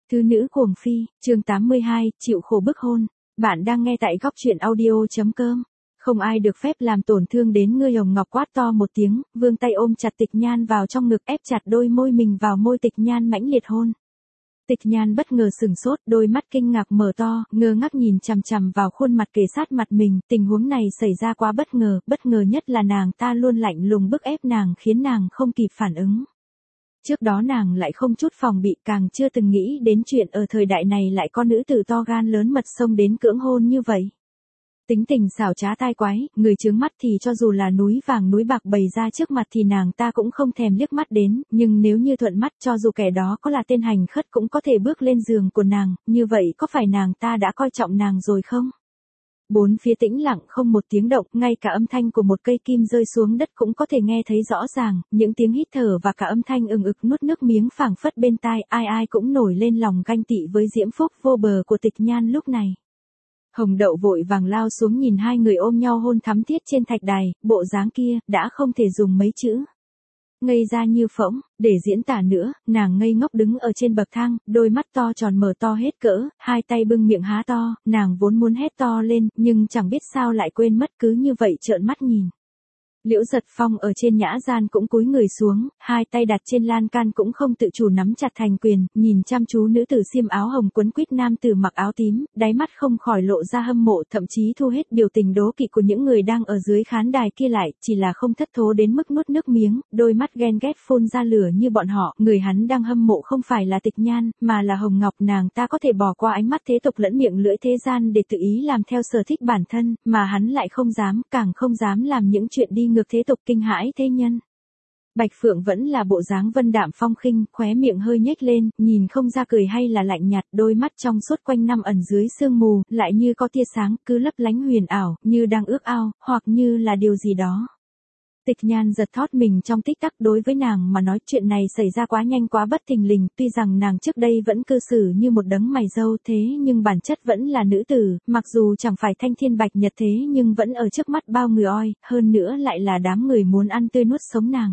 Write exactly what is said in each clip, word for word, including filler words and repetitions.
Thứ nữ cuồng phi, chương tám mươi hai, chịu khổ bức hôn. Bạn đang nghe tại góc truyện audio.com. Không ai được phép làm tổn thương đến ngươi. Hồng Ngọc quát to một tiếng, vươn tay ôm chặt Tịch Nhan vào trong ngực, ép chặt đôi môi mình vào môi Tịch Nhan mãnh liệt hôn. Tịch Nhan bất ngờ sửng sốt, đôi mắt kinh ngạc mở to, ngơ ngác nhìn chằm chằm vào khuôn mặt kề sát mặt mình. Tình huống này xảy ra quá bất ngờ, bất ngờ nhất là nàng ta luôn lạnh lùng bức ép nàng, khiến nàng không kịp phản ứng. Trước đó nàng lại không chút phòng bị, càng chưa từng nghĩ đến chuyện ở thời đại này lại có nữ tử to gan lớn mật xông đến cưỡng hôn như vậy. Tính tình xảo trá tai quái, người chướng mắt thì cho dù là núi vàng núi bạc bày ra trước mặt thì nàng ta cũng không thèm liếc mắt đến, nhưng nếu như thuận mắt cho dù kẻ đó có là tên hành khất cũng có thể bước lên giường của nàng, như vậy có phải nàng ta đã coi trọng nàng rồi không? Bốn phía tĩnh lặng không một tiếng động, ngay cả âm thanh của một cây kim rơi xuống đất cũng có thể nghe thấy rõ ràng, những tiếng hít thở và cả âm thanh ừng ực nuốt nước miếng phảng phất bên tai, ai ai cũng nổi lên lòng ganh tị với diễm phúc vô bờ của Tịch Nhan lúc này. Hồng Đậu vội vàng lao xuống nhìn hai người ôm nhau hôn thắm thiết trên thạch đài, bộ dáng kia, đã không thể dùng mấy chữ ngây ra như phỗng, để diễn tả nữa. Nàng ngây ngốc đứng ở trên bậc thang, đôi mắt to tròn mở to hết cỡ, hai tay bưng miệng há to, nàng vốn muốn hét to lên, nhưng chẳng biết sao lại quên mất, cứ như vậy trợn mắt nhìn. Liễu Giật Phong ở trên nhã gian cũng cúi người xuống, hai tay đặt trên lan can cũng không tự chủ nắm chặt thành quyền, nhìn chăm chú nữ tử xiêm áo hồng quấn quýt nam tử mặc áo tím, đáy mắt không khỏi lộ ra hâm mộ, thậm chí thu hết biểu tình đố kỵ của những người đang ở dưới khán đài kia lại, chỉ là không thất thố đến mức nuốt nước miếng, đôi mắt ghen ghét phun ra lửa như bọn họ. Người hắn đang hâm mộ không phải là Tịch Nhan, mà là Hồng Ngọc. Nàng ta có thể bỏ qua ánh mắt thế tục lẫn miệng lưỡi thế gian để tự ý làm theo sở thích bản thân, mà hắn lại không dám, càng không dám làm những chuyện đi ngược thế tục kinh hãi thế nhân. Bạch Phượng vẫn là bộ dáng vân đạm phong khinh, khóe miệng hơi nhếch lên, nhìn không ra cười hay là lạnh nhạt, đôi mắt trong suốt quanh năm ẩn dưới sương mù, lại như có tia sáng, cứ lấp lánh huyền ảo, như đang ước ao, hoặc như là điều gì đó. Tịch Nhan giật thót mình trong tích tắc, đối với nàng mà nói chuyện này xảy ra quá nhanh quá bất thình lình, tuy rằng nàng trước đây vẫn cư xử như một đấng mày râu thế nhưng bản chất vẫn là nữ tử, mặc dù chẳng phải thanh thiên bạch nhật thế nhưng vẫn ở trước mắt bao người oi, hơn nữa lại là đám người muốn ăn tươi nuốt sống nàng.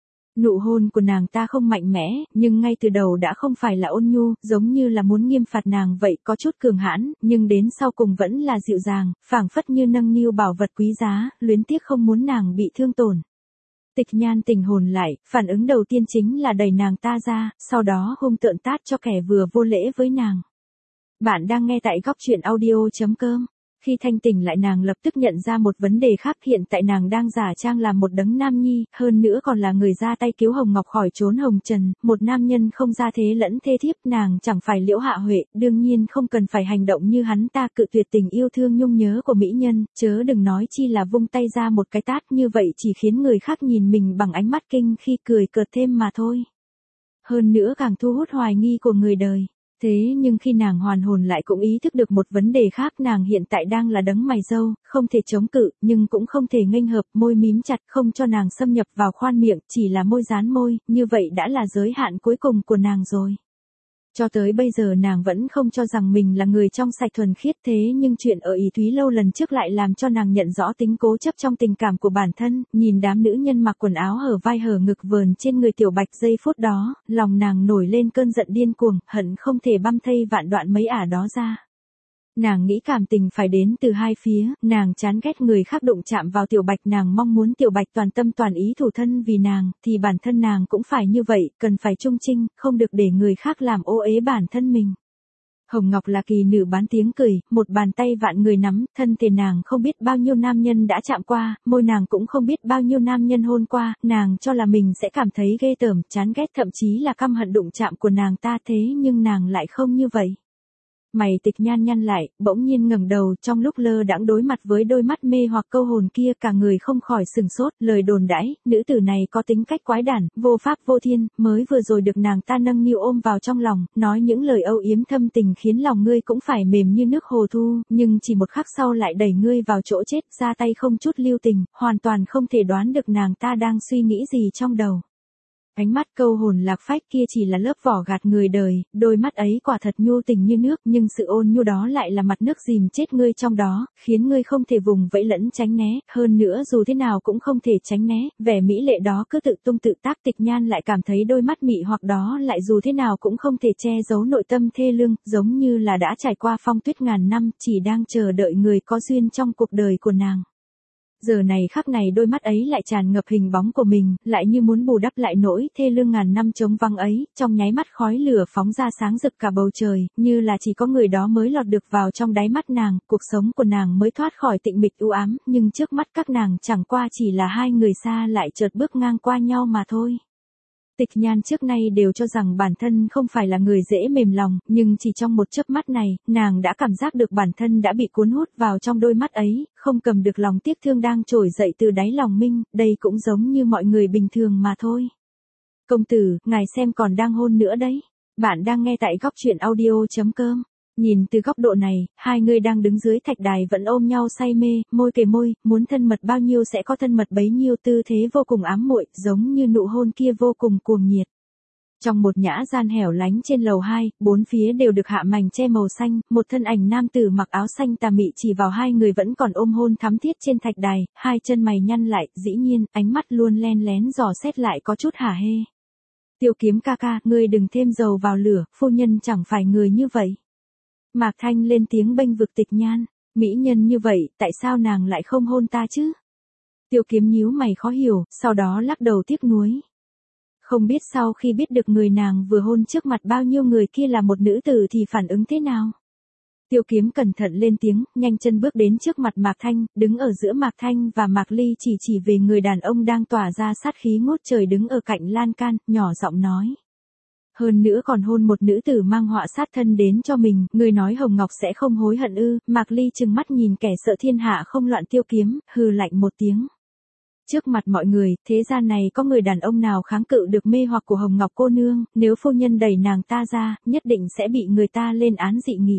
Nụ hôn của nàng ta không mạnh mẽ, nhưng ngay từ đầu đã không phải là ôn nhu, giống như là muốn nghiêm phạt nàng vậy, có chút cường hãn, nhưng đến sau cùng vẫn là dịu dàng, phảng phất như nâng niu bảo vật quý giá, luyến tiếc không muốn nàng bị thương tổn. Tịch Nhan tỉnh hồn lại, phản ứng đầu tiên chính là đẩy nàng ta ra, sau đó hung tợn tát cho kẻ vừa vô lễ với nàng. Bạn đang nghe tại góc truyện audio.com. Khi thanh tỉnh lại nàng lập tức nhận ra một vấn đề khác, hiện tại nàng đang giả trang làm một đấng nam nhi, hơn nữa còn là người ra tay cứu Hồng Ngọc khỏi trốn hồng trần, một nam nhân không ra thế lẫn thê thiếp, nàng chẳng phải Liễu Hạ Huệ, đương nhiên không cần phải hành động như hắn ta, cự tuyệt tình yêu thương nhung nhớ của mỹ nhân, chớ đừng nói chi là vung tay ra một cái tát, như vậy chỉ khiến người khác nhìn mình bằng ánh mắt kinh khi cười cợt thêm mà thôi. Hơn nữa càng thu hút hoài nghi của người đời. Thế nhưng khi nàng hoàn hồn lại cũng ý thức được một vấn đề khác, nàng hiện tại đang là đấng mày râu, không thể chống cự, nhưng cũng không thể nghênh hợp, môi mím chặt không cho nàng xâm nhập vào khoan miệng, chỉ là môi dán môi, như vậy đã là giới hạn cuối cùng của nàng rồi. Cho tới bây giờ nàng vẫn không cho rằng mình là người trong sạch thuần khiết, thế nhưng chuyện ở Ý Thúy Lâu lần trước lại làm cho nàng nhận rõ tính cố chấp trong tình cảm của bản thân, nhìn đám nữ nhân mặc quần áo hở vai hở ngực vờn trên người Tiểu Bạch giây phút đó, lòng nàng nổi lên cơn giận điên cuồng, hận không thể băm thây vạn đoạn mấy ả đó ra. Nàng nghĩ cảm tình phải đến từ hai phía, nàng chán ghét người khác đụng chạm vào Tiểu Bạch, nàng mong muốn Tiểu Bạch toàn tâm toàn ý thủ thân vì nàng, thì bản thân nàng cũng phải như vậy, cần phải trung trinh, không được để người khác làm ô uế bản thân mình. Hồng Ngọc là kỳ nữ bán tiếng cười, một bàn tay vạn người nắm, thân thể nàng không biết bao nhiêu nam nhân đã chạm qua, môi nàng cũng không biết bao nhiêu nam nhân hôn qua, nàng cho là mình sẽ cảm thấy ghê tởm, chán ghét, thậm chí là căm hận đụng chạm của nàng ta, thế nhưng nàng lại không như vậy. Mày Tịch Nhan nhăn lại, bỗng nhiên ngẩng đầu, trong lúc lơ đãng đối mặt với đôi mắt mê hoặc câu hồn kia, cả người không khỏi sừng sốt, lời đồn đãi, nữ tử này có tính cách quái đản, vô pháp vô thiên, mới vừa rồi được nàng ta nâng niu ôm vào trong lòng, nói những lời âu yếm thâm tình khiến lòng ngươi cũng phải mềm như nước hồ thu, nhưng chỉ một khắc sau lại đẩy ngươi vào chỗ chết, ra tay không chút lưu tình, hoàn toàn không thể đoán được nàng ta đang suy nghĩ gì trong đầu. Ánh mắt câu hồn lạc phách kia chỉ là lớp vỏ gạt người đời, đôi mắt ấy quả thật nhu tình như nước, nhưng sự ôn nhu đó lại là mặt nước dìm chết ngươi trong đó, khiến ngươi không thể vùng vẫy lẫn tránh né, hơn nữa dù thế nào cũng không thể tránh né, vẻ mỹ lệ đó cứ tự tung tự tác. Tịch Nhan lại cảm thấy đôi mắt mị hoặc đó lại dù thế nào cũng không thể che giấu nội tâm thê lương, giống như là đã trải qua phong tuyết ngàn năm, chỉ đang chờ đợi người có duyên trong cuộc đời của nàng. Giờ này khắc này đôi mắt ấy lại tràn ngập hình bóng của mình, lại như muốn bù đắp lại nỗi thê lương ngàn năm trống vắng ấy, trong nháy mắt khói lửa phóng ra sáng rực cả bầu trời, như là chỉ có người đó mới lọt được vào trong đáy mắt nàng, cuộc sống của nàng mới thoát khỏi tịnh mịch u ám, nhưng trước mắt các nàng chẳng qua chỉ là hai người xa lại chợt bước ngang qua nhau mà thôi. Tịch Nhan trước nay đều cho rằng bản thân không phải là người dễ mềm lòng, nhưng chỉ trong một chớp mắt này, nàng đã cảm giác được bản thân đã bị cuốn hút vào trong đôi mắt ấy, không cầm được lòng tiếc thương đang trỗi dậy từ đáy lòng mình, đây cũng giống như mọi người bình thường mà thôi. Công tử, ngài xem còn đang hôn nữa đấy. Bạn đang nghe tại góc truyện audio chấm com. Nhìn từ góc độ này, hai người đang đứng dưới thạch đài vẫn ôm nhau say mê, môi kề môi, muốn thân mật bao nhiêu sẽ có thân mật bấy nhiêu, tư thế vô cùng ám muội, giống như nụ hôn kia vô cùng cuồng nhiệt. Trong một nhã gian hẻo lánh trên lầu hai, bốn phía đều được hạ mảnh che màu xanh, một thân ảnh nam tử mặc áo xanh tà mị chỉ vào hai người vẫn còn ôm hôn thắm thiết trên thạch đài, hai chân mày nhăn lại, dĩ nhiên, ánh mắt luôn len lén dò xét lại có chút hả hê. Tiêu Kiếm ca ca, ngươi đừng thêm dầu vào lửa, phu nhân chẳng phải người như vậy. Mạc Thanh lên tiếng bênh vực Tịch Nhan, mỹ nhân như vậy, tại sao nàng lại không hôn ta chứ? Tiêu Kiếm nhíu mày khó hiểu, sau đó lắc đầu tiếc nuối. Không biết sau khi biết được người nàng vừa hôn trước mặt bao nhiêu người kia là một nữ tử thì phản ứng thế nào? Tiêu Kiếm cẩn thận lên tiếng, nhanh chân bước đến trước mặt Mạc Thanh, đứng ở giữa Mạc Thanh và Mạc Ly chỉ chỉ về người đàn ông đang tỏa ra sát khí ngút trời đứng ở cạnh lan can, nhỏ giọng nói. Hơn nữa còn hôn một nữ tử mang họa sát thân đến cho mình, người nói Hồng Ngọc sẽ không hối hận ư? Mạc Ly trừng mắt nhìn kẻ sợ thiên hạ không loạn Tiêu Kiếm, hừ lạnh một tiếng. Trước mặt mọi người, thế gian này có người đàn ông nào kháng cự được mê hoặc của Hồng Ngọc cô nương, nếu phu nhân đẩy nàng ta ra, nhất định sẽ bị người ta lên án dị nghị.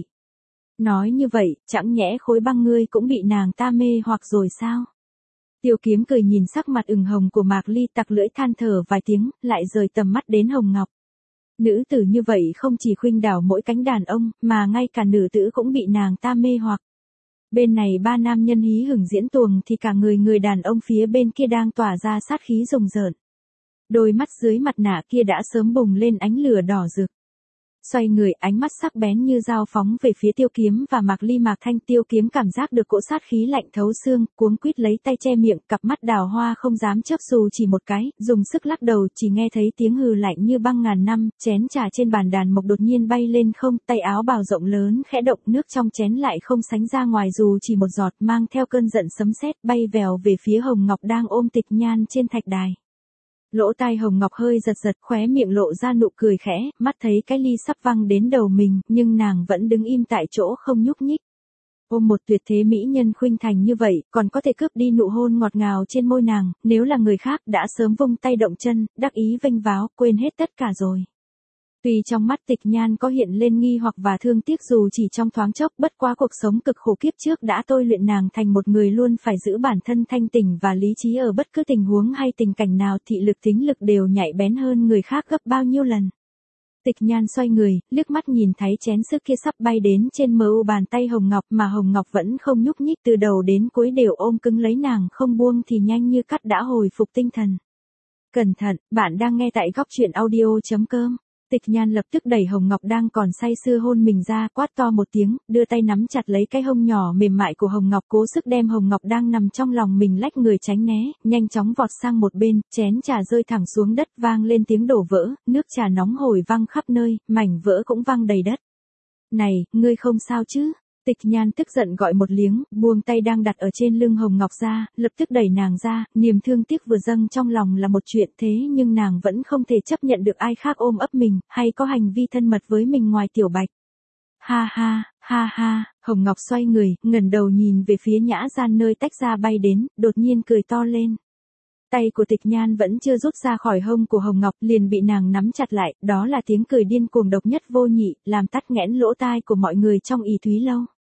Nói như vậy, chẳng nhẽ khối băng ngươi cũng bị nàng ta mê hoặc rồi sao? Tiêu Kiếm cười nhìn sắc mặt ửng hồng của Mạc Ly, tặc lưỡi than thở vài tiếng, lại rời tầm mắt đến Hồng Ngọc. Nữ tử như vậy không chỉ khuynh đảo mỗi cánh đàn ông, mà ngay cả nữ tử cũng bị nàng ta mê hoặc. Bên này ba nam nhân hí hửng diễn tuồng thì cả người người đàn ông phía bên kia đang tỏa ra sát khí rùng rợn. Đôi mắt dưới mặt nạ kia đã sớm bùng lên ánh lửa đỏ rực. Xoay người, ánh mắt sắc bén như dao phóng về phía Tiêu Kiếm và Mạc Ly. Mạc Thanh. Tiêu Kiếm cảm giác được cỗ sát khí lạnh thấu xương, cuống quýt lấy tay che miệng, cặp mắt đào hoa không dám chớp dù chỉ một cái, dùng sức lắc đầu, chỉ nghe thấy tiếng hừ lạnh như băng ngàn năm, chén trà trên bàn đàn mộc đột nhiên bay lên không, tay áo bào rộng lớn khẽ động, nước trong chén lại không sánh ra ngoài dù chỉ một giọt, mang theo cơn giận sấm sét bay vèo về phía Hồng Ngọc đang ôm Tịch Nhan trên thạch đài. Lỗ tai Hồng Ngọc hơi giật giật, khóe miệng lộ ra nụ cười khẽ, mắt thấy cái ly sắp văng đến đầu mình, nhưng nàng vẫn đứng im tại chỗ không nhúc nhích. Ôm một tuyệt thế mỹ nhân khuynh thành như vậy, còn có thể cướp đi nụ hôn ngọt ngào trên môi nàng, nếu là người khác đã sớm vung tay động chân, đắc ý vênh váo, quên hết tất cả rồi. Tuy trong mắt Tịch Nhan có hiện lên nghi hoặc và thương tiếc dù chỉ trong thoáng chốc, bất quá cuộc sống cực khổ kiếp trước đã tôi luyện nàng thành một người luôn phải giữ bản thân thanh tỉnh và lý trí ở bất cứ tình huống hay tình cảnh nào, thị lực thính lực đều nhạy bén hơn người khác gấp bao nhiêu lần. Tịch Nhan xoay người, liếc mắt nhìn thấy chén sứ kia sắp bay đến trên mờ u bàn tay Hồng Ngọc mà Hồng Ngọc vẫn không nhúc nhích, từ đầu đến cuối đều ôm cứng lấy nàng không buông thì nhanh như cắt đã hồi phục tinh thần. Cẩn thận, bạn đang nghe tại góc truyện audio chấm com. Tịch Nhan lập tức đẩy Hồng Ngọc đang còn say sưa hôn mình ra, quát to một tiếng, đưa tay nắm chặt lấy cái hông nhỏ mềm mại của Hồng Ngọc, cố sức đem Hồng Ngọc đang nằm trong lòng mình lách người tránh né, nhanh chóng vọt sang một bên, chén trà rơi thẳng xuống đất vang lên tiếng đổ vỡ, nước trà nóng hổi văng khắp nơi, mảnh vỡ cũng văng đầy đất. Này, ngươi không sao chứ? Tịch Nhan tức giận gọi một tiếng, buông tay đang đặt ở trên lưng Hồng Ngọc ra, lập tức đẩy nàng ra, niềm thương tiếc vừa dâng trong lòng là một chuyện, thế nhưng nàng vẫn không thể chấp nhận được ai khác ôm ấp mình, hay có hành vi thân mật với mình ngoài Tiểu Bạch. Ha ha, ha ha, Hồng Ngọc xoay người, ngẩng đầu nhìn về phía nhã gian nơi tách ra bay đến, đột nhiên cười to lên. Tay của Tịch Nhan vẫn chưa rút ra khỏi hông của Hồng Ngọc, liền bị nàng nắm chặt lại, đó là tiếng cười điên cuồng độc nhất vô nhị, làm tắt nghẽn lỗ tai của mọi người trong ỷ Thúy lâu.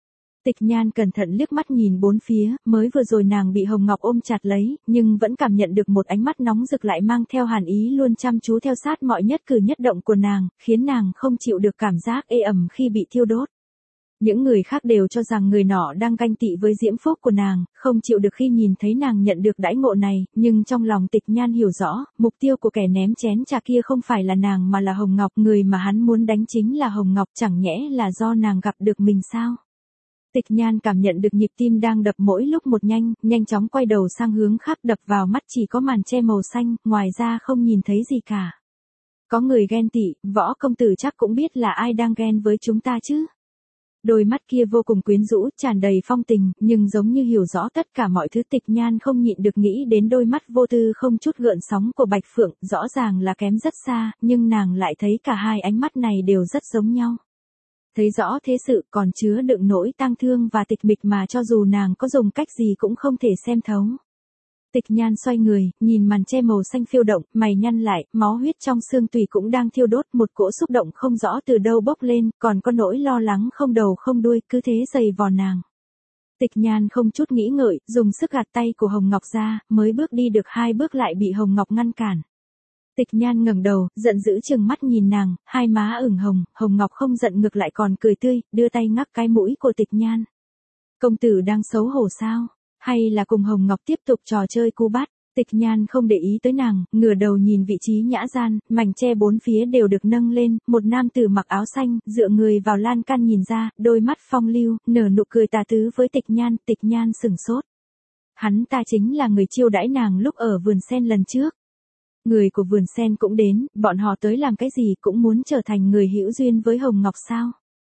Tịch Nhan cẩn thận liếc mắt nhìn bốn phía, mới vừa rồi nàng bị Hồng Ngọc ôm chặt lấy, nhưng vẫn cảm nhận được một ánh mắt nóng rực lại mang theo hàn ý luôn chăm chú theo sát mọi nhất cử nhất động của nàng, khiến nàng không chịu được cảm giác ê ẩm khi bị thiêu đốt. Những người khác đều cho rằng người nọ đang ganh tị với diễm phúc của nàng, không chịu được khi nhìn thấy nàng nhận được đãi ngộ này, nhưng trong lòng Tịch Nhan hiểu rõ, mục tiêu của kẻ ném chén trà kia không phải là nàng mà là Hồng Ngọc, người mà hắn muốn đánh chính là Hồng Ngọc, chẳng nhẽ là do nàng gặp được mình sao? Tịch Nhan cảm nhận được nhịp tim đang đập mỗi lúc một nhanh, nhanh chóng quay đầu sang hướng khác, đập vào mắt chỉ có màn che màu xanh, ngoài ra không nhìn thấy gì cả. Có người ghen tị, Võ công tử chắc cũng biết là ai đang ghen với chúng ta chứ. Đôi mắt kia vô cùng quyến rũ, tràn đầy phong tình, nhưng giống như hiểu rõ tất cả mọi thứ. Tịch Nhan không nhịn được nghĩ đến đôi mắt vô tư không chút gợn sóng của Bạch Phượng, rõ ràng là kém rất xa, nhưng nàng lại thấy cả hai ánh mắt này đều rất giống nhau. Thấy rõ thế sự còn chứa đựng nỗi tang thương và tịch mịch mà cho dù nàng có dùng cách gì cũng không thể xem thấu. Tịch Nhan xoay người, nhìn màn che màu xanh phiêu động, mày nhăn lại, máu huyết trong xương tủy cũng đang thiêu đốt, một cỗ xúc động không rõ từ đâu bốc lên, còn có nỗi lo lắng không đầu không đuôi, cứ thế dày vò nàng. Tịch Nhan không chút nghĩ ngợi, dùng sức gạt tay của Hồng Ngọc ra, mới bước đi được hai bước lại bị Hồng Ngọc ngăn cản. Tịch Nhan ngẩng đầu, giận dữ trừng mắt nhìn nàng, hai má ửng hồng, Hồng Ngọc không giận ngược lại còn cười tươi, đưa tay ngắt cái mũi của Tịch Nhan. Công tử đang xấu hổ sao? Hay là cùng Hồng Ngọc tiếp tục trò chơi cu bắt? Tịch Nhan không để ý tới nàng, ngửa đầu nhìn vị trí nhã gian, mảnh che bốn phía đều được nâng lên, một nam tử mặc áo xanh, dựa người vào lan can nhìn ra, đôi mắt phong lưu, nở nụ cười tà tứ với Tịch Nhan. Tịch Nhan sửng sốt. Hắn ta chính là người chiêu đãi nàng lúc ở vườn sen lần trước. Người của vườn sen cũng đến, bọn họ tới làm cái gì cũng muốn trở thành người hữu duyên với Hồng Ngọc sao?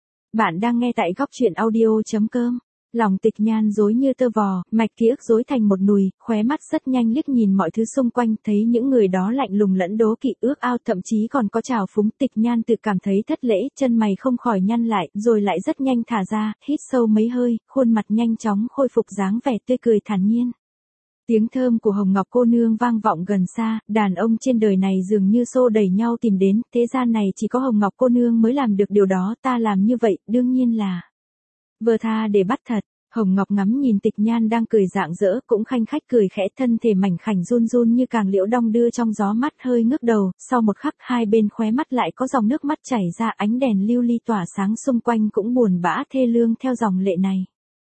Bạn đang nghe tại góc truyện audio chấm com. Lòng Tịch Nhan rối như tơ vò, mạch ký ức rối thành một nùi, khóe mắt rất nhanh liếc nhìn mọi thứ xung quanh, thấy những người đó lạnh lùng lẫn đố kỵ, ước ao, thậm chí còn có trào phúng. Tịch Nhan tự cảm thấy thất lễ, chân mày không khỏi nhăn lại, rồi lại rất nhanh thả ra, hít sâu mấy hơi, khuôn mặt nhanh chóng khôi phục dáng vẻ tươi cười thản nhiên. Tiếng thơm của Hồng Ngọc cô nương vang vọng gần xa, đàn ông trên đời này dường như xô đẩy nhau tìm đến, thế gian này chỉ có Hồng Ngọc cô nương mới làm được điều đó, ta làm như vậy, đương nhiên là vờ tha để bắt thật. Hồng Ngọc ngắm nhìn Tịch Nhan đang cười rạng rỡ, cũng khanh khách cười khẽ, thân thể mảnh khảnh run run như càng liễu đong đưa trong gió, mắt hơi ngước đầu, sau một khắc hai bên khóe mắt lại có dòng nước mắt chảy ra, ánh đèn lưu ly tỏa sáng xung quanh cũng buồn bã thê lương theo dòng lệ này.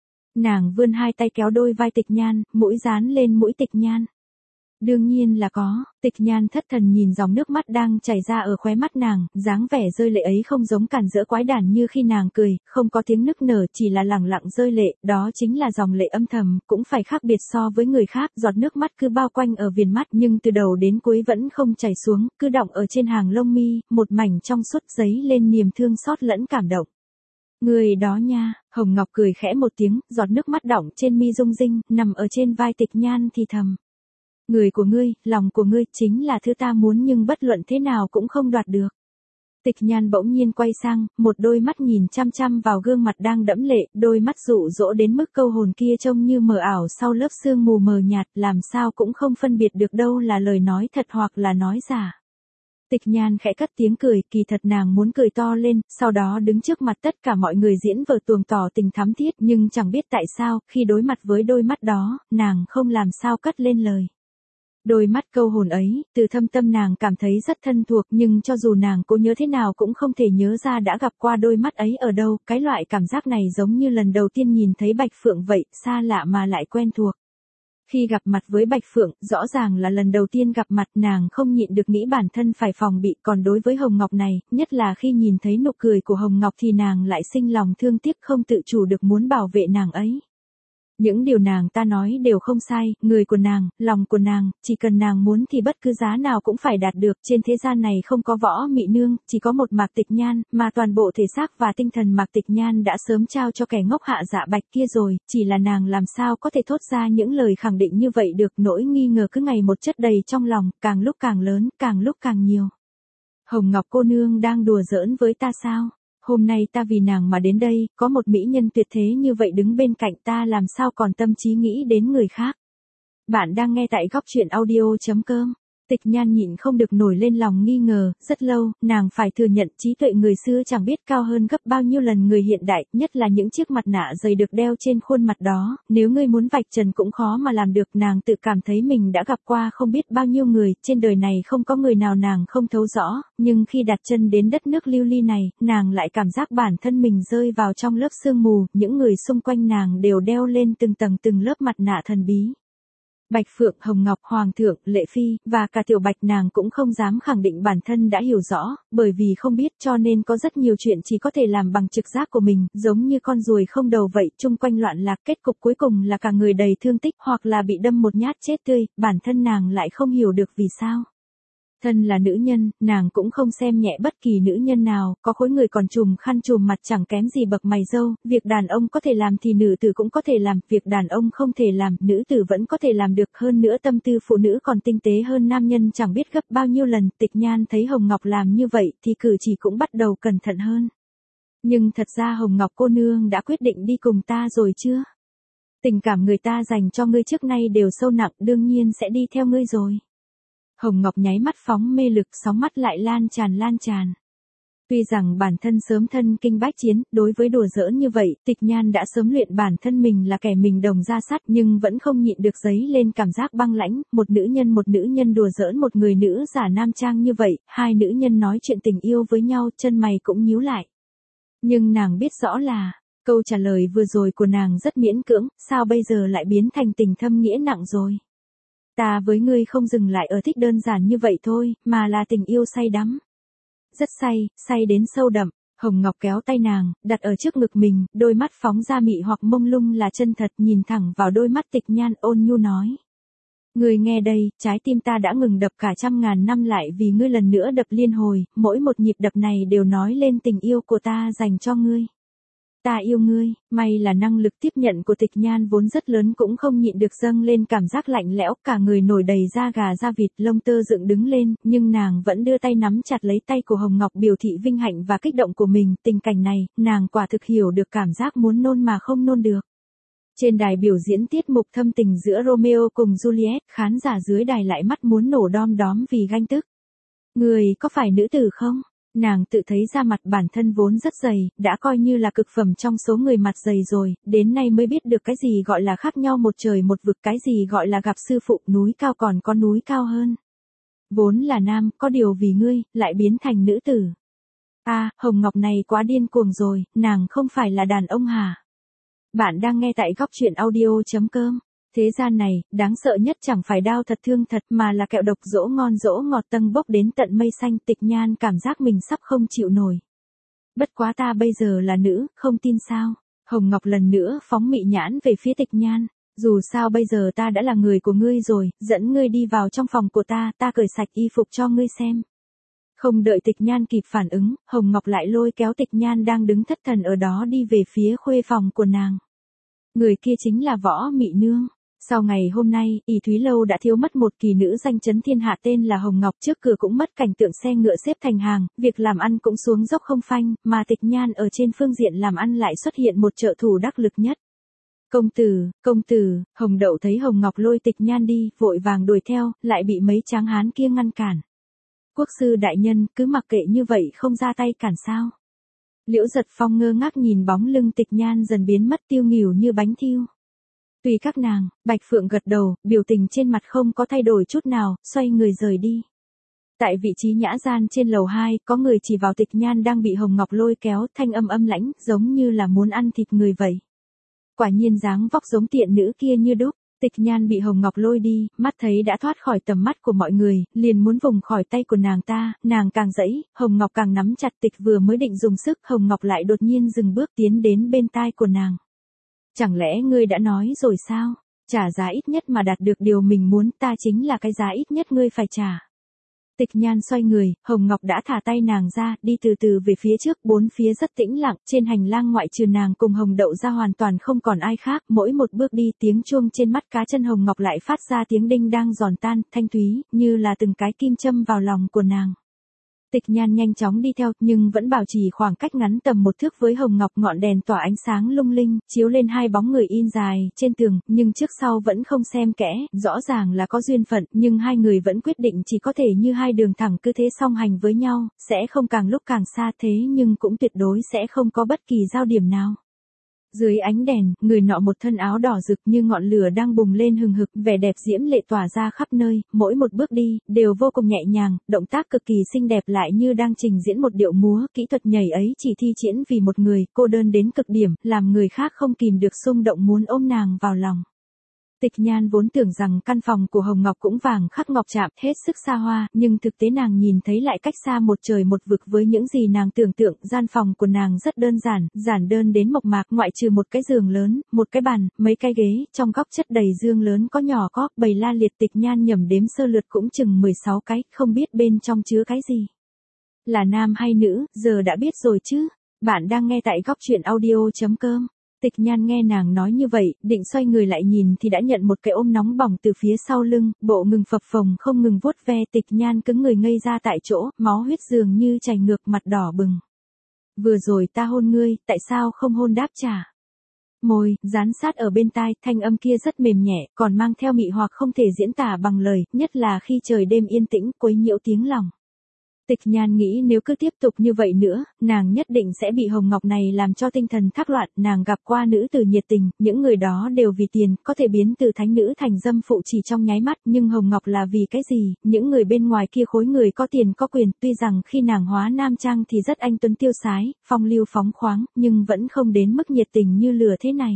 Nàng vươn hai tay kéo đôi vai Tịch Nhan, mũi dán lên mũi Tịch Nhan. Đương nhiên là có. Tịch Nhan thất thần nhìn dòng nước mắt đang chảy ra ở khóe mắt nàng, dáng vẻ rơi lệ ấy không giống càn rỡ quái đản như khi nàng cười, không có tiếng nức nở, chỉ là lẳng lặng rơi lệ, đó chính là dòng lệ âm thầm, cũng phải khác biệt so với người khác, giọt nước mắt cứ bao quanh ở viền mắt nhưng từ đầu đến cuối vẫn không chảy xuống, cứ đọng ở trên hàng lông mi, một mảnh trong suốt giấy lên niềm thương xót lẫn cảm động. Người đó nha. Hồng Ngọc cười khẽ một tiếng, giọt nước mắt đọng trên mi rung rinh, nằm ở trên vai Tịch Nhan thì thầm. Người của ngươi, lòng của ngươi, chính là thứ ta muốn nhưng bất luận thế nào cũng không đoạt được. Tịch Nhan bỗng nhiên quay sang, một đôi mắt nhìn chăm chăm vào gương mặt đang đẫm lệ, đôi mắt dụ dỗ đến mức câu hồn kia trông như mờ ảo sau lớp sương mù mờ nhạt, làm sao cũng không phân biệt được đâu là lời nói thật hoặc là nói giả. Tịch Nhan khẽ cất tiếng cười, kỳ thật nàng muốn cười to lên, sau đó đứng trước mặt tất cả mọi người diễn vở tuồng tỏ tình thắm thiết, nhưng chẳng biết tại sao, khi đối mặt với đôi mắt đó, nàng không làm sao cất lên lời. Đôi mắt câu hồn ấy, từ thâm tâm nàng cảm thấy rất thân thuộc, nhưng cho dù nàng cố nhớ thế nào cũng không thể nhớ ra đã gặp qua đôi mắt ấy ở đâu, cái loại cảm giác này giống như lần đầu tiên nhìn thấy Bạch Phượng vậy, xa lạ mà lại quen thuộc. Khi gặp mặt với Bạch Phượng, rõ ràng là lần đầu tiên gặp mặt, nàng không nhịn được nghĩ bản thân phải phòng bị, còn đối với Hồng Ngọc này, nhất là khi nhìn thấy nụ cười của Hồng Ngọc thì nàng lại sinh lòng thương tiếc, không tự chủ được muốn bảo vệ nàng ấy. Những điều nàng ta nói đều không sai, người của nàng, lòng của nàng, chỉ cần nàng muốn thì bất cứ giá nào cũng phải đạt được, trên thế gian này không có Võ Mị Nương, chỉ có một Mạc Tịch Nhan, mà toàn bộ thể xác và tinh thần Mạc Tịch Nhan đã sớm trao cho kẻ ngốc Hạ Dạ Bạch kia rồi, chỉ là nàng làm sao có thể thốt ra những lời khẳng định như vậy được, nỗi nghi ngờ cứ ngày một chất đầy trong lòng, càng lúc càng lớn, càng lúc càng nhiều. Hồng Ngọc cô nương đang đùa giỡn với ta sao? Hôm nay ta vì nàng mà đến đây, có một mỹ nhân tuyệt thế như vậy đứng bên cạnh ta làm sao còn tâm trí nghĩ đến người khác. Bạn đang nghe tại góc truyện audio chấm com. Tịch Nhan nhịn không được nổi lên lòng nghi ngờ, rất lâu, nàng phải thừa nhận trí tuệ người xưa chẳng biết cao hơn gấp bao nhiêu lần người hiện đại, nhất là những chiếc mặt nạ dày được đeo trên khuôn mặt đó, nếu ngươi muốn vạch trần cũng khó mà làm được, nàng tự cảm thấy mình đã gặp qua không biết bao nhiêu người, trên đời này không có người nào nàng không thấu rõ, nhưng khi đặt chân đến đất nước lưu ly này, nàng lại cảm giác bản thân mình rơi vào trong lớp sương mù, những người xung quanh nàng đều đeo lên từng tầng từng lớp mặt nạ thần bí. Bạch Phượng, Hồng Ngọc, Hoàng thượng, Lệ Phi, và cả Tiểu Bạch nàng cũng không dám khẳng định bản thân đã hiểu rõ, bởi vì không biết cho nên có rất nhiều chuyện chỉ có thể làm bằng trực giác của mình, giống như con ruồi không đầu vậy, chung quanh loạn lạc, kết cục cuối cùng là cả người đầy thương tích hoặc là bị đâm một nhát chết tươi, bản thân nàng lại không hiểu được vì sao. Thân là nữ nhân, nàng cũng không xem nhẹ bất kỳ nữ nhân nào, có khối người còn trùm khăn trùm mặt chẳng kém gì bậc mày râu, việc đàn ông có thể làm thì nữ tử cũng có thể làm, việc đàn ông không thể làm, nữ tử vẫn có thể làm được, hơn nữa tâm tư phụ nữ còn tinh tế hơn nam nhân chẳng biết gấp bao nhiêu lần, Tịch Nhan thấy Hồng Ngọc làm như vậy thì cử chỉ cũng bắt đầu cẩn thận hơn. Nhưng thật ra Hồng Ngọc cô nương đã quyết định đi cùng ta rồi chưa? Tình cảm người ta dành cho ngươi trước nay đều sâu nặng, đương nhiên sẽ đi theo ngươi rồi. Hồng Ngọc nháy mắt phóng mê lực, sóng mắt lại lan tràn lan tràn. Tuy rằng bản thân sớm thân kinh bách chiến, đối với đùa giỡn như vậy, Tịch Nhan đã sớm luyện bản thân mình là kẻ mình đồng ra sát, nhưng vẫn không nhịn được dấy lên cảm giác băng lãnh, một nữ nhân một nữ nhân đùa giỡn một người nữ giả nam trang như vậy, hai nữ nhân nói chuyện tình yêu với nhau, chân mày cũng nhíu lại. Nhưng nàng biết rõ là, câu trả lời vừa rồi của nàng rất miễn cưỡng, sao bây giờ lại biến thành tình thâm nghĩa nặng rồi? Ta với ngươi không dừng lại ở thích đơn giản như vậy thôi, mà là tình yêu say đắm. Rất say, say đến sâu đậm. Hồng Ngọc kéo tay nàng, đặt ở trước ngực mình, đôi mắt phóng ra mị hoặc mông lung là chân thật, nhìn thẳng vào đôi mắt Tịch Nhan, ôn nhu nói. Ngươi nghe đây, trái tim ta đã ngừng đập cả trăm ngàn năm lại vì ngươi lần nữa đập liên hồi, mỗi một nhịp đập này đều nói lên tình yêu của ta dành cho ngươi. Ta yêu ngươi, may là năng lực tiếp nhận của Tịch Nhan vốn rất lớn cũng không nhịn được dâng lên cảm giác lạnh lẽo, cả người nổi đầy da gà da vịt, lông tơ dựng đứng lên, nhưng nàng vẫn đưa tay nắm chặt lấy tay của Hồng Ngọc biểu thị vinh hạnh và kích động của mình, tình cảnh này, nàng quả thực hiểu được cảm giác muốn nôn mà không nôn được. Trên đài biểu diễn tiết mục thâm tình giữa Romeo cùng Juliet, khán giả dưới đài lại mắt muốn nổ đom đóm vì ganh tức. Người có phải nữ tử không? Nàng tự thấy da mặt bản thân vốn rất dày, đã coi như là cực phẩm trong số người mặt dày rồi, đến nay mới biết được cái gì gọi là khác nhau một trời một vực, cái gì gọi là gặp sư phụ, núi cao còn có núi cao hơn. Vốn là nam, có điều vì ngươi, lại biến thành nữ tử. A, à, Hồng Ngọc này quá điên cuồng rồi, nàng không phải là đàn ông hả? Bạn đang nghe tại góc truyện audio chấm com. Thế gian này, đáng sợ nhất chẳng phải đau thật thương thật mà là kẹo độc dỗ ngon dỗ ngọt tâng bốc đến tận mây xanh. Tịch Nhan cảm giác mình sắp không chịu nổi. Bất quá ta bây giờ là nữ, không tin sao? Hồng Ngọc lần nữa phóng mị nhãn về phía Tịch Nhan. Dù sao bây giờ ta đã là người của ngươi rồi, dẫn ngươi đi vào trong phòng của ta, ta cởi sạch y phục cho ngươi xem. Không đợi Tịch Nhan kịp phản ứng, Hồng Ngọc lại lôi kéo Tịch Nhan đang đứng thất thần ở đó đi về phía khuê phòng của nàng. Người kia chính là Võ Mị Nương. Sau ngày hôm nay, ỷ Thúy Lâu đã thiếu mất một kỳ nữ danh chấn thiên hạ tên là Hồng Ngọc, trước cửa cũng mất cảnh tượng xe ngựa xếp thành hàng, việc làm ăn cũng xuống dốc không phanh, mà Tịch Nhan ở trên phương diện làm ăn lại xuất hiện một trợ thủ đắc lực nhất. Công tử, công tử, Hồng Đậu thấy Hồng Ngọc lôi Tịch Nhan đi, vội vàng đuổi theo, lại bị mấy tráng hán kia ngăn cản. Quốc sư đại nhân, cứ mặc kệ như vậy không ra tay cản sao? Liễu Giật Phong ngơ ngác nhìn bóng lưng Tịch Nhan dần biến mất tiêu nghỉu như bánh thiêu. Tùy các nàng, Bạch Phượng gật đầu, biểu tình trên mặt không có thay đổi chút nào, xoay người rời đi. Tại vị trí nhã gian trên lầu hai, có người chỉ vào Tịch Nhan đang bị Hồng Ngọc lôi kéo, thanh âm âm lãnh, giống như là muốn ăn thịt người vậy. Quả nhiên dáng vóc giống tiện nữ kia như đúc. Tịch Nhan bị Hồng Ngọc lôi đi, mắt thấy đã thoát khỏi tầm mắt của mọi người, liền muốn vùng khỏi tay của nàng ta, nàng càng dãy, Hồng Ngọc càng nắm chặt. Tịch vừa mới định dùng sức, Hồng Ngọc lại đột nhiên dừng bước tiến đến bên tai của nàng. Chẳng lẽ ngươi đã nói rồi sao? Trả giá ít nhất mà đạt được điều mình muốn, ta chính là cái giá ít nhất ngươi phải trả. Tịch Nhan xoay người, Hồng Ngọc đã thả tay nàng ra, đi từ từ về phía trước, bốn phía rất tĩnh lặng, trên hành lang ngoại trừ nàng cùng Hồng Đậu ra hoàn toàn không còn ai khác, mỗi một bước đi tiếng chuông trên mắt cá chân Hồng Ngọc lại phát ra tiếng đinh đang giòn tan, thanh thúy, như là từng cái kim châm vào lòng của nàng. Tịch Nhan nhanh chóng đi theo, nhưng vẫn bảo trì khoảng cách ngắn tầm một thước với Hồng Ngọc, ngọn đèn tỏa ánh sáng lung linh, chiếu lên hai bóng người in dài trên tường, nhưng trước sau vẫn không xem kẽ, rõ ràng là có duyên phận, nhưng hai người vẫn quyết định chỉ có thể như hai đường thẳng cứ thế song hành với nhau, sẽ không càng lúc càng xa thế nhưng cũng tuyệt đối sẽ không có bất kỳ giao điểm nào. Dưới ánh đèn, người nọ một thân áo đỏ rực như ngọn lửa đang bùng lên hừng hực, vẻ đẹp diễm lệ tỏa ra khắp nơi, mỗi một bước đi, đều vô cùng nhẹ nhàng, động tác cực kỳ xinh đẹp lại như đang trình diễn một điệu múa, kỹ thuật nhảy ấy chỉ thi diễn vì một người, cô đơn đến cực điểm, làm người khác không kìm được xung động muốn ôm nàng vào lòng. Tịch Nhan vốn tưởng rằng căn phòng của Hồng Ngọc cũng vàng khắc ngọc chạm, hết sức xa hoa, nhưng thực tế nàng nhìn thấy lại cách xa một trời một vực với những gì nàng tưởng tượng. Gian phòng của nàng rất đơn giản, giản đơn đến mộc mạc, ngoại trừ một cái giường lớn, một cái bàn, mấy cái ghế, trong góc chất đầy dương lớn có nhỏ có, bày la liệt. Tịch Nhan nhẩm đếm sơ lượt cũng chừng mười sáu cái, không biết bên trong chứa cái gì. Là nam hay nữ, giờ đã biết rồi chứ. Bạn đang nghe tại góc truyện audio chấm com. Tịch Nhan nghe nàng nói như vậy, định xoay người lại nhìn thì đã nhận một cái ôm nóng bỏng từ phía sau lưng, bộ ngực phập phồng không ngừng vuốt ve. Tịch Nhan cứng người ngây ra tại chỗ, máu huyết dường như chảy ngược, mặt đỏ bừng. Vừa rồi ta hôn ngươi, tại sao không hôn đáp trả? Môi, dán sát ở bên tai, thanh âm kia rất mềm nhẹ, còn mang theo mị hoặc không thể diễn tả bằng lời, nhất là khi trời đêm yên tĩnh, quấy nhiễu tiếng lòng. Tịch Nhan nghĩ nếu cứ tiếp tục như vậy nữa, nàng nhất định sẽ bị Hồng Ngọc này làm cho tinh thần thác loạn. Nàng gặp qua nữ tử nhiệt tình, những người đó đều vì tiền, có thể biến từ thánh nữ thành dâm phụ chỉ trong nháy mắt, nhưng Hồng Ngọc là vì cái gì? Những người bên ngoài kia khối người có tiền có quyền, tuy rằng khi nàng hóa nam trang thì rất anh tuấn tiêu sái, phong lưu phóng khoáng, nhưng vẫn không đến mức nhiệt tình như lừa thế này.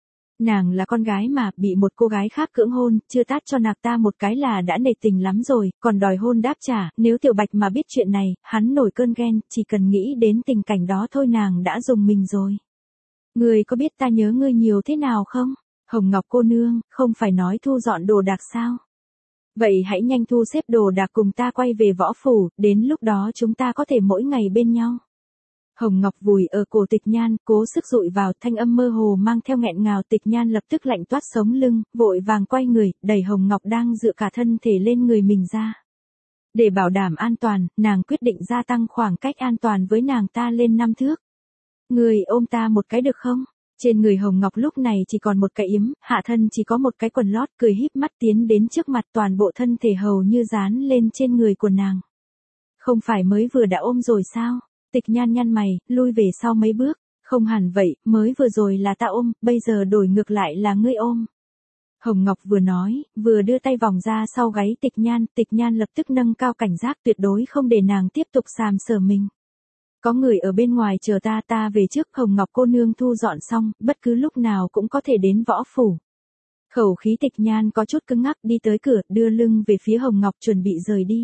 Nàng là con gái mà, bị một cô gái khác cưỡng hôn, chưa tát cho nàng ta một cái là đã nể tình lắm rồi, còn đòi hôn đáp trả. Nếu Tiểu Bạch mà biết chuyện này, hắn nổi cơn ghen, chỉ cần nghĩ đến tình cảnh đó thôi nàng đã rùng mình rồi. Ngươi có biết ta nhớ ngươi nhiều thế nào không? Hồng Ngọc cô nương, không phải nói thu dọn đồ đạc sao? Vậy hãy nhanh thu xếp đồ đạc cùng ta quay về võ phủ, đến lúc đó chúng ta có thể mỗi ngày bên nhau. Hồng Ngọc vùi ở cổ Tịch Nhan, cố sức dụi vào, thanh âm mơ hồ mang theo nghẹn ngào. Tịch Nhan lập tức lạnh toát sống lưng, vội vàng quay người, đẩy Hồng Ngọc đang dựa cả thân thể lên người mình ra. Để bảo đảm an toàn, nàng quyết định gia tăng khoảng cách an toàn với nàng ta lên năm thước. Người ôm ta một cái được không? Trên người Hồng Ngọc lúc này chỉ còn một cái yếm, hạ thân chỉ có một cái quần lót, cười híp mắt tiến đến trước mặt, toàn bộ thân thể hầu như dán lên trên người của nàng. Không phải mới vừa đã ôm rồi sao? Tịch Nhan nhăn mày, lui về sau mấy bước. Không hẳn vậy, mới vừa rồi là ta ôm, bây giờ đổi ngược lại là ngươi ôm. Hồng Ngọc vừa nói, vừa đưa tay vòng ra sau gáy Tịch Nhan. Tịch Nhan lập tức nâng cao cảnh giác, tuyệt đối không để nàng tiếp tục sàm sờ mình. Có người ở bên ngoài chờ ta, ta về trước. Hồng Ngọc cô nương thu dọn xong, bất cứ lúc nào cũng có thể đến võ phủ. Khẩu khí Tịch Nhan có chút cứng ngắc, đi tới cửa, đưa lưng về phía Hồng Ngọc chuẩn bị rời đi.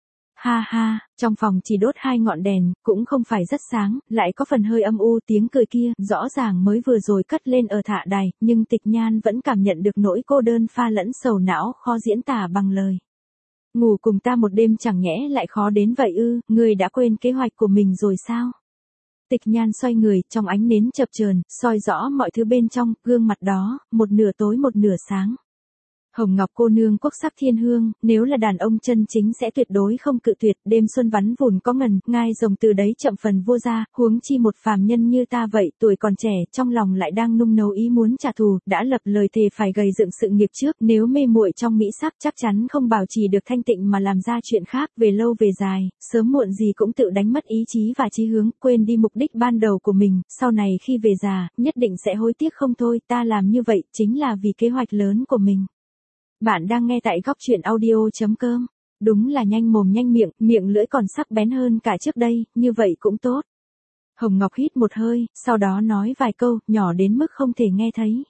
Ha ha, trong phòng chỉ đốt hai ngọn đèn, cũng không phải rất sáng, lại có phần hơi âm u. Tiếng cười kia, rõ ràng mới vừa rồi cất lên ở thạ đài, nhưng Tịch Nhan vẫn cảm nhận được nỗi cô đơn pha lẫn sầu não, khó diễn tả bằng lời. Ngủ cùng ta một đêm chẳng nhẽ lại khó đến vậy ư? Ngươi đã quên kế hoạch của mình rồi sao? Tịch Nhan xoay người, trong ánh nến chập chờn, soi rõ mọi thứ bên trong, gương mặt đó, một nửa tối một nửa sáng. Hồng Ngọc cô nương quốc sắc thiên hương, nếu là đàn ông chân chính sẽ tuyệt đối không cự tuyệt. Đêm xuân vắn vùn có ngần, ngai rồng từ đấy chậm phần vô gia, huống chi một phàm nhân như ta vậy, tuổi còn trẻ, trong lòng lại đang nung nấu ý muốn trả thù, đã lập lời thề phải gầy dựng sự nghiệp trước. Nếu mê muội trong mỹ sắc, chắc chắn không bảo trì được thanh tịnh mà làm ra chuyện khác. Về lâu về dài, sớm muộn gì cũng tự đánh mất ý chí và chí hướng, quên đi mục đích ban đầu của mình. Sau này khi về già, nhất định sẽ hối tiếc không thôi. Ta làm như vậy chính là vì kế hoạch lớn của mình. Bạn đang nghe tại góc truyện audio chấm com. Đúng là nhanh mồm nhanh miệng, miệng lưỡi còn sắc bén hơn cả trước đây, như vậy cũng tốt. Hồng Ngọc hít một hơi, sau đó nói vài câu, nhỏ đến mức không thể nghe thấy.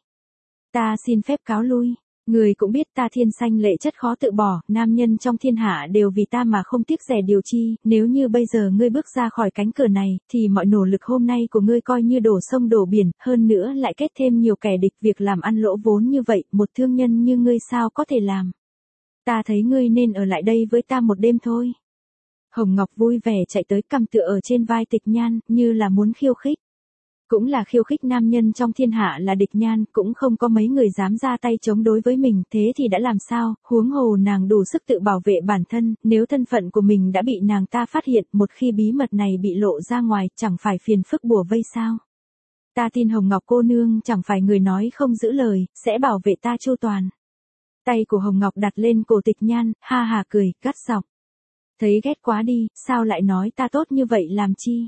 Ta xin phép cáo lui. Người cũng biết ta thiên sanh lệ chất khó tự bỏ, nam nhân trong thiên hạ đều vì ta mà không tiếc rẻ điều chi. Nếu như bây giờ ngươi bước ra khỏi cánh cửa này, thì mọi nỗ lực hôm nay của ngươi coi như đổ sông đổ biển, hơn nữa lại kết thêm nhiều kẻ địch. Việc làm ăn lỗ vốn như vậy, một thương nhân như ngươi sao có thể làm? Ta thấy ngươi nên ở lại đây với ta một đêm thôi. Hồng Ngọc vui vẻ chạy tới, cầm tựa ở trên vai Tịch Nhan, như là muốn khiêu khích. Cũng là khiêu khích nam nhân trong thiên hạ là Địch Nhan, cũng không có mấy người dám ra tay chống đối với mình, thế thì đã làm sao, huống hồ nàng đủ sức tự bảo vệ bản thân, nếu thân phận của mình đã bị nàng ta phát hiện, một khi bí mật này bị lộ ra ngoài, chẳng phải phiền phức bủa vây sao. Ta tin Hồng Ngọc cô nương chẳng phải người nói không giữ lời, sẽ bảo vệ ta chu toàn. Tay của Hồng Ngọc đặt lên cổ Tịch Nhan, ha hà cười, gắt giọng. Thấy ghét quá đi, sao lại nói ta tốt như vậy làm chi?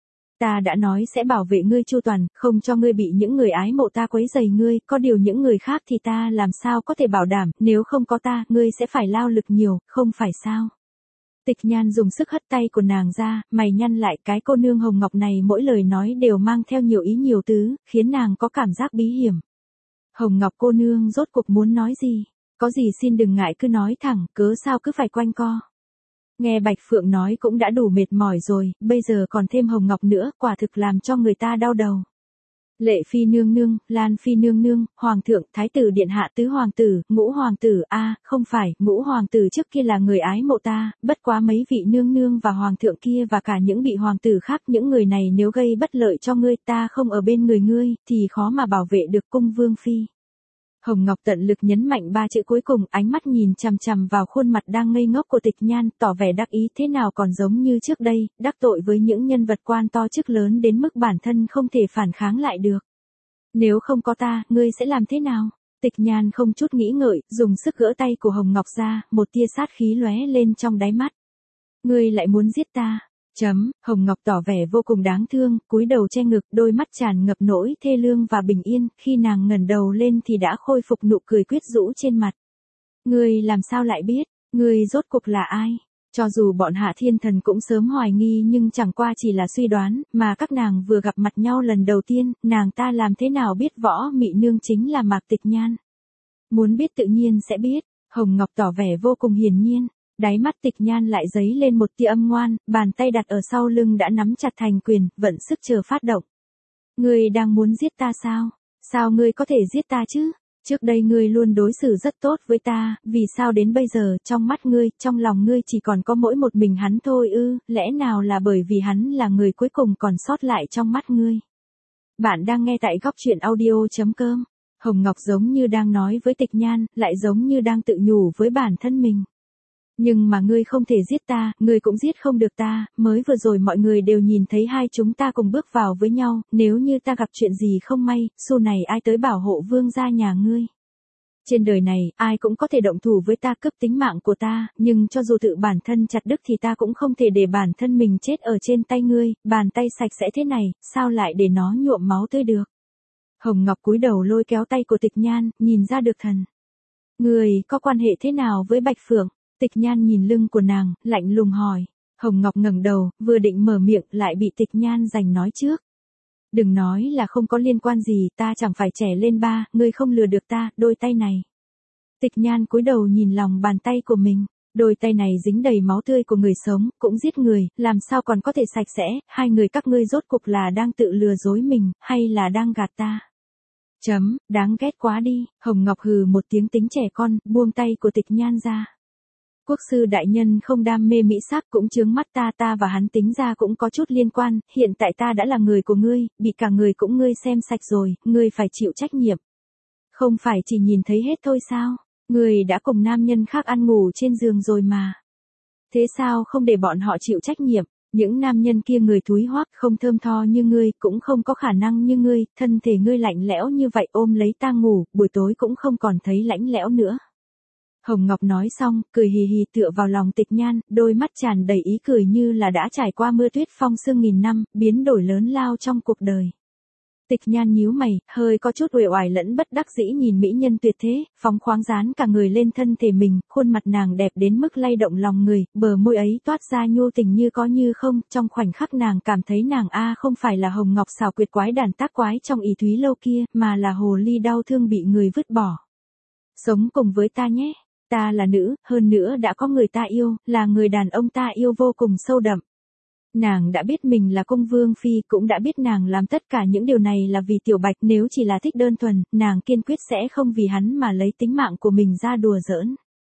Ta đã nói sẽ bảo vệ ngươi chu toàn, không cho ngươi bị những người ái mộ ta quấy rầy ngươi, có điều những người khác thì ta làm sao có thể bảo đảm, nếu không có ta, ngươi sẽ phải lao lực nhiều, không phải sao? Tịch Nhan dùng sức hất tay của nàng ra, mày nhăn lại, cái cô nương Hồng Ngọc này mỗi lời nói đều mang theo nhiều ý nhiều tứ, khiến nàng có cảm giác bí hiểm. Hồng Ngọc cô nương rốt cuộc muốn nói gì? Có gì xin đừng ngại cứ nói thẳng, cớ sao cứ phải quanh co. Nghe Bạch Phượng nói cũng đã đủ mệt mỏi rồi, bây giờ còn thêm Hồng Ngọc nữa, quả thực làm cho người ta đau đầu. Lệ Phi nương nương, Lan Phi nương nương, Hoàng thượng, Thái tử điện hạ, tứ hoàng tử, ngũ hoàng tử, a, không phải, ngũ hoàng tử trước kia là người ái mộ ta, bất quá mấy vị nương nương và hoàng thượng kia và cả những vị hoàng tử khác, những người này nếu gây bất lợi cho ngươi, ta không ở bên người ngươi, thì khó mà bảo vệ được cung vương phi. Hồng Ngọc tận lực nhấn mạnh ba chữ cuối cùng, ánh mắt nhìn chằm chằm vào khuôn mặt đang ngây ngốc của Tịch Nhan, tỏ vẻ đắc ý, thế nào còn giống như trước đây, đắc tội với những nhân vật quan to chức lớn đến mức bản thân không thể phản kháng lại được. Nếu không có ta, ngươi sẽ làm thế nào? Tịch Nhan không chút nghĩ ngợi, dùng sức gỡ tay của Hồng Ngọc ra, một tia sát khí lóe lên trong đáy mắt. Ngươi lại muốn giết ta? Chấm, Hồng Ngọc tỏ vẻ vô cùng đáng thương, cúi đầu che ngực, đôi mắt tràn ngập nỗi thê lương và bình yên, khi nàng ngẩng đầu lên thì đã khôi phục nụ cười quyết rũ trên mặt. Ngươi làm sao lại biết, ngươi rốt cuộc là ai? Cho dù bọn Hạ Thiên Thần cũng sớm hoài nghi nhưng chẳng qua chỉ là suy đoán, mà các nàng vừa gặp mặt nhau lần đầu tiên, nàng ta làm thế nào biết Võ Mị Nương chính là Mạc Tịch Nhan? Muốn biết tự nhiên sẽ biết, Hồng Ngọc tỏ vẻ vô cùng hiển nhiên. Đáy mắt Tịch Nhan lại dấy lên một tia âm ngoan, bàn tay đặt ở sau lưng đã nắm chặt thành quyền, vận sức chờ phát động. Ngươi đang muốn giết ta sao? Sao ngươi có thể giết ta chứ? Trước đây ngươi luôn đối xử rất tốt với ta, vì sao đến bây giờ, trong mắt ngươi, trong lòng ngươi chỉ còn có mỗi một mình hắn thôi ư, lẽ nào là bởi vì hắn là người cuối cùng còn sót lại trong mắt ngươi? Bạn đang nghe tại góc truyện audio chấm com. Hồng Ngọc giống như đang nói với Tịch Nhan, lại giống như đang tự nhủ với bản thân mình. Nhưng mà ngươi không thể giết ta, ngươi cũng giết không được ta, mới vừa rồi mọi người đều nhìn thấy hai chúng ta cùng bước vào với nhau, nếu như ta gặp chuyện gì không may, sau này ai tới bảo hộ vương gia nhà ngươi. Trên đời này, ai cũng có thể động thủ với ta cướp tính mạng của ta, nhưng cho dù tự bản thân chặt đứt thì ta cũng không thể để bản thân mình chết ở trên tay ngươi, bàn tay sạch sẽ thế này, sao lại để nó nhuộm máu tươi được. Hồng Ngọc cúi đầu lôi kéo tay của Tịch Nhan, nhìn ra được thần. Ngươi có quan hệ thế nào với Bạch Phượng? Tịch Nhan nhìn lưng của nàng, lạnh lùng hỏi. Hồng Ngọc ngẩng đầu, vừa định mở miệng lại bị Tịch Nhan giành nói trước. Đừng nói là không có liên quan gì, ta chẳng phải trẻ lên ba, ngươi không lừa được ta, đôi tay này. Tịch Nhan cúi đầu nhìn lòng bàn tay của mình, đôi tay này dính đầy máu tươi của người sống, cũng giết người, làm sao còn có thể sạch sẽ, hai người các ngươi rốt cuộc là đang tự lừa dối mình, hay là đang gạt ta? Chấm, đáng ghét quá đi, Hồng Ngọc hừ một tiếng tính trẻ con, buông tay của Tịch Nhan ra. Quốc sư đại nhân không đam mê mỹ sắc cũng chướng mắt ta ta và hắn tính ra cũng có chút liên quan, hiện tại ta đã là người của ngươi, bị cả người cũng ngươi xem sạch rồi, ngươi phải chịu trách nhiệm. Không phải chỉ nhìn thấy hết thôi sao, ngươi đã cùng nam nhân khác ăn ngủ trên giường rồi mà. Thế sao không để bọn họ chịu trách nhiệm, những nam nhân kia người thúi hoắc không thơm tho như ngươi, cũng không có khả năng như ngươi, thân thể ngươi lạnh lẽo như vậy ôm lấy ta ngủ, buổi tối cũng không còn thấy lạnh lẽo nữa. Hồng Ngọc nói xong, cười hì hì tựa vào lòng Tịch Nhan, đôi mắt tràn đầy ý cười như là đã trải qua mưa tuyết phong sương nghìn năm, biến đổi lớn lao trong cuộc đời. Tịch Nhan nhíu mày, hơi có chút uể oải lẫn bất đắc dĩ nhìn mỹ nhân tuyệt thế, phóng khoáng dán cả người lên thân thể mình, khuôn mặt nàng đẹp đến mức lay động lòng người, bờ môi ấy toát ra nhu tình như có như không, trong khoảnh khắc nàng cảm thấy nàng a không phải là Hồng Ngọc xảo quyệt quái đản tác quái trong Ý Thúy lâu kia, mà là hồ ly đau thương bị người vứt bỏ. Sống cùng với ta nhé. Ta là nữ, hơn nữa đã có người ta yêu, là người đàn ông ta yêu vô cùng sâu đậm. Nàng đã biết mình là cung vương phi, cũng đã biết nàng làm tất cả những điều này là vì Tiểu Bạch, nếu chỉ là thích đơn thuần, nàng kiên quyết sẽ không vì hắn mà lấy tính mạng của mình ra đùa giỡn.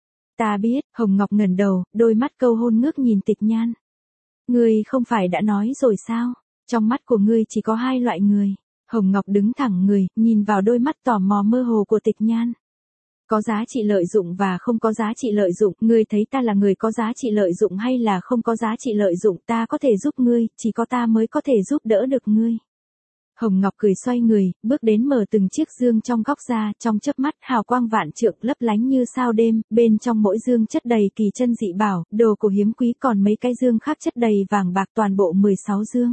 Ta biết, Hồng Ngọc ngẩng đầu, đôi mắt câu hôn ngước nhìn Tịch Nhan. Ngươi không phải đã nói rồi sao? Trong mắt của ngươi chỉ có hai loại người. Hồng Ngọc đứng thẳng người, nhìn vào đôi mắt tò mò mơ hồ của Tịch Nhan. Có giá trị lợi dụng và không có giá trị lợi dụng, ngươi thấy ta là người có giá trị lợi dụng hay là không có giá trị lợi dụng, ta có thể giúp ngươi, chỉ có ta mới có thể giúp đỡ được ngươi. Hồng Ngọc cười xoay người, bước đến mở từng chiếc dương trong góc ra, trong chớp mắt hào quang vạn trượng lấp lánh như sao đêm, bên trong mỗi dương chất đầy kỳ chân dị bảo, đồ cổ hiếm quý, còn mấy cái dương khác chất đầy vàng bạc, toàn bộ mười sáu dương.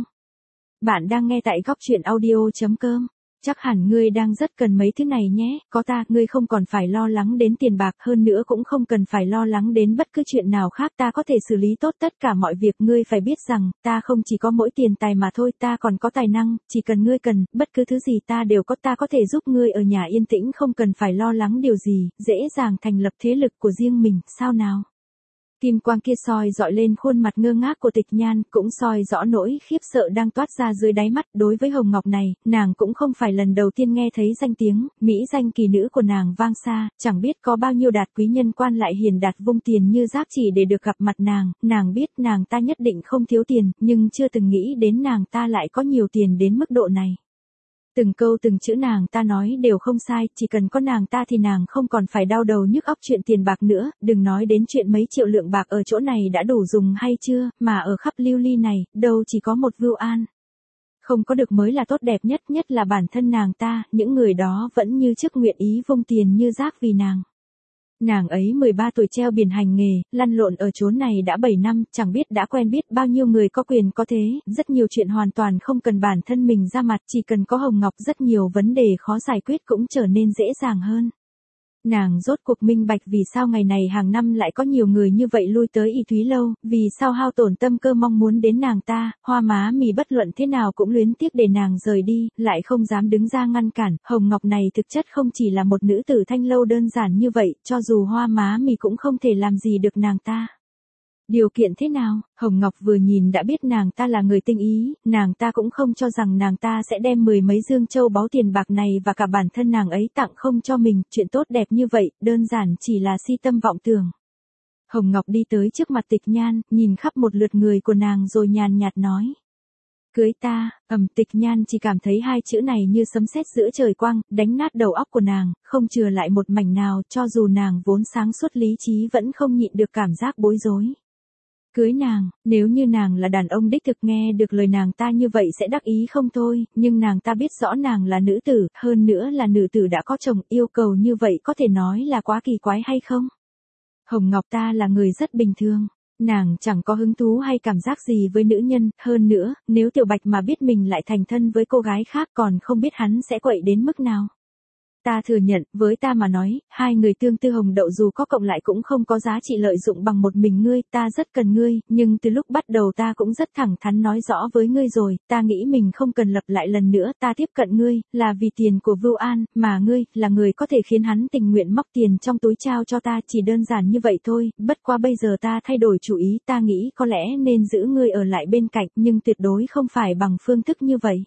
Bạn đang nghe tại góc truyện audio.com. Chắc hẳn ngươi đang rất cần mấy thứ này nhé, có ta, ngươi không còn phải lo lắng đến tiền bạc, hơn nữa cũng không cần phải lo lắng đến bất cứ chuyện nào khác, ta có thể xử lý tốt tất cả mọi việc, ngươi phải biết rằng, ta không chỉ có mỗi tiền tài mà thôi, ta còn có tài năng, chỉ cần ngươi cần, bất cứ thứ gì ta đều có, ta có thể giúp ngươi ở nhà yên tĩnh không cần phải lo lắng điều gì, dễ dàng thành lập thế lực của riêng mình, sao nào? Kim quang kia soi dọi lên khuôn mặt ngơ ngác của Tịch Nhan, cũng soi rõ nỗi khiếp sợ đang toát ra dưới đáy mắt. Đối với Hồng Ngọc này, nàng cũng không phải lần đầu tiên nghe thấy danh tiếng, mỹ danh kỳ nữ của nàng vang xa, chẳng biết có bao nhiêu đạt quý nhân quan lại hiền đạt vung tiền như rác chỉ để được gặp mặt nàng, nàng biết nàng ta nhất định không thiếu tiền, nhưng chưa từng nghĩ đến nàng ta lại có nhiều tiền đến mức độ này. Từng câu từng chữ nàng ta nói đều không sai, chỉ cần có nàng ta thì nàng không còn phải đau đầu nhức óc chuyện tiền bạc nữa, đừng nói đến chuyện mấy triệu lượng bạc ở chỗ này đã đủ dùng hay chưa, mà ở khắp lưu ly này, đâu chỉ có một Vưu An. Không có được mới là tốt đẹp nhất, nhất là bản thân nàng ta, những người đó vẫn như trước nguyện ý vung tiền như rác vì nàng. Nàng ấy mười ba tuổi treo biển hành nghề, lăn lộn ở chốn này đã bảy năm, chẳng biết đã quen biết bao nhiêu người có quyền có thế, rất nhiều chuyện hoàn toàn không cần bản thân mình ra mặt, chỉ cần có Hồng Ngọc rất nhiều vấn đề khó giải quyết cũng trở nên dễ dàng hơn. Nàng rốt cuộc minh bạch vì sao ngày này hàng năm lại có nhiều người như vậy lui tới Y Thúy Lâu, vì sao hao tổn tâm cơ mong muốn đến nàng ta, Hoa Má Mì bất luận thế nào cũng luyến tiếc để nàng rời đi, lại không dám đứng ra ngăn cản. Hồng Ngọc này thực chất không chỉ là một nữ tử Thanh Lâu đơn giản như vậy, cho dù Hoa Má Mì cũng không thể làm gì được nàng ta. Điều kiện thế nào? Hồng Ngọc vừa nhìn đã biết nàng ta là người tinh ý, nàng ta cũng không cho rằng nàng ta sẽ đem mười mấy dương châu báu tiền bạc này và cả bản thân nàng ấy tặng không cho mình, chuyện tốt đẹp như vậy, đơn giản chỉ là si tâm vọng tưởng. Hồng Ngọc đi tới trước mặt Tịch Nhan, nhìn khắp một lượt người của nàng rồi nhàn nhạt nói. Cưới ta, ầm Tịch Nhan chỉ cảm thấy hai chữ này như sấm sét giữa trời quang, đánh nát đầu óc của nàng, không chừa lại một mảnh nào, cho dù nàng vốn sáng suốt lý trí vẫn không nhịn được cảm giác bối rối. Cưới nàng, nếu như nàng là đàn ông đích thực nghe được lời nàng ta như vậy sẽ đắc ý không thôi, nhưng nàng ta biết rõ nàng là nữ tử, hơn nữa là nữ tử đã có chồng, yêu cầu như vậy có thể nói là quá kỳ quái hay không? Hồng Ngọc ta là người rất bình thường, nàng chẳng có hứng thú hay cảm giác gì với nữ nhân, hơn nữa, nếu Tiểu Bạch mà biết mình lại thành thân với cô gái khác còn không biết hắn sẽ quậy đến mức nào. Ta thừa nhận, với ta mà nói, hai người tương tư hồng đậu dù có cộng lại cũng không có giá trị lợi dụng bằng một mình ngươi, ta rất cần ngươi, nhưng từ lúc bắt đầu ta cũng rất thẳng thắn nói rõ với ngươi rồi, ta nghĩ mình không cần lặp lại lần nữa, ta tiếp cận ngươi, là vì tiền của Vưu An, mà ngươi, là người có thể khiến hắn tình nguyện móc tiền trong túi trao cho ta, chỉ đơn giản như vậy thôi, bất quá bây giờ ta thay đổi chủ ý, ta nghĩ có lẽ nên giữ ngươi ở lại bên cạnh, nhưng tuyệt đối không phải bằng phương thức như vậy.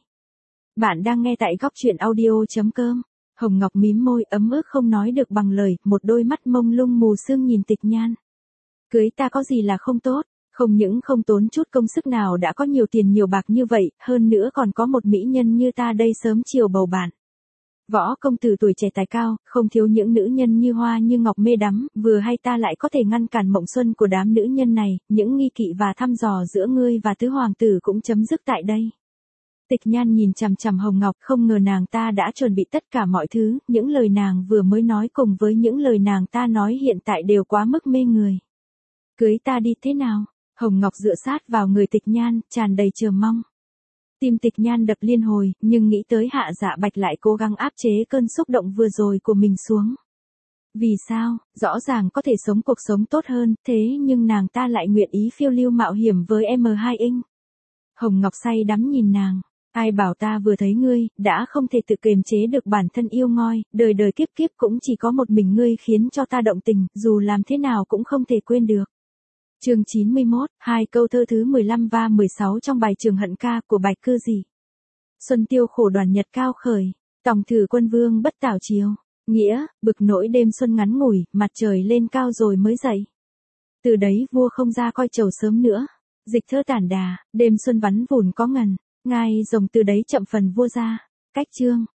Bạn đang nghe tại góc truyện audio.com. Hồng Ngọc mím môi ấm ức không nói được bằng lời, một đôi mắt mông lung mù sương nhìn Tịch Nhan. Cưới ta có gì là không tốt, không những không tốn chút công sức nào đã có nhiều tiền nhiều bạc như vậy, hơn nữa còn có một mỹ nhân như ta đây sớm chiều bầu bạn. Võ công tử tuổi trẻ tài cao, không thiếu những nữ nhân như hoa như ngọc mê đắm, vừa hay ta lại có thể ngăn cản mộng xuân của đám nữ nhân này, những nghi kỵ và thăm dò giữa ngươi và tứ hoàng tử cũng chấm dứt tại đây. Tịch Nhan nhìn chằm chằm Hồng Ngọc, không ngờ nàng ta đã chuẩn bị tất cả mọi thứ, những lời nàng vừa mới nói cùng với những lời nàng ta nói hiện tại đều quá mức mê người. Cưới ta đi thế nào? Hồng Ngọc dựa sát vào người Tịch Nhan, tràn đầy chờ mong. Tim Tịch Nhan đập liên hồi, nhưng nghĩ tới Hạ Dạ Bạch lại cố gắng áp chế cơn xúc động vừa rồi của mình xuống. Vì sao? Rõ ràng có thể sống cuộc sống tốt hơn, thế nhưng nàng ta lại nguyện ý phiêu lưu mạo hiểm với em hai Inh. Hồng Ngọc say đắm nhìn nàng. Ai bảo ta vừa thấy ngươi, đã không thể tự kiềm chế được bản thân yêu ngoi, đời đời kiếp kiếp cũng chỉ có một mình ngươi khiến cho ta động tình, dù làm thế nào cũng không thể quên được. Chương chín mươi mốt, hai câu thơ thứ mười lăm và mười sáu trong bài Trường Hận Ca của Bạch Cư Dị. Xuân tiêu khổ đoàn nhật cao khởi, tòng thử quân vương bất tảo chiều, nghĩa, bực nỗi đêm xuân ngắn ngủi, mặt trời lên cao rồi mới dậy. Từ đấy vua không ra coi trầu sớm nữa, dịch thơ tản đà, đêm xuân vắn vùn có ngần. Ngai rồng từ đấy chậm phần vua ra. Cách chương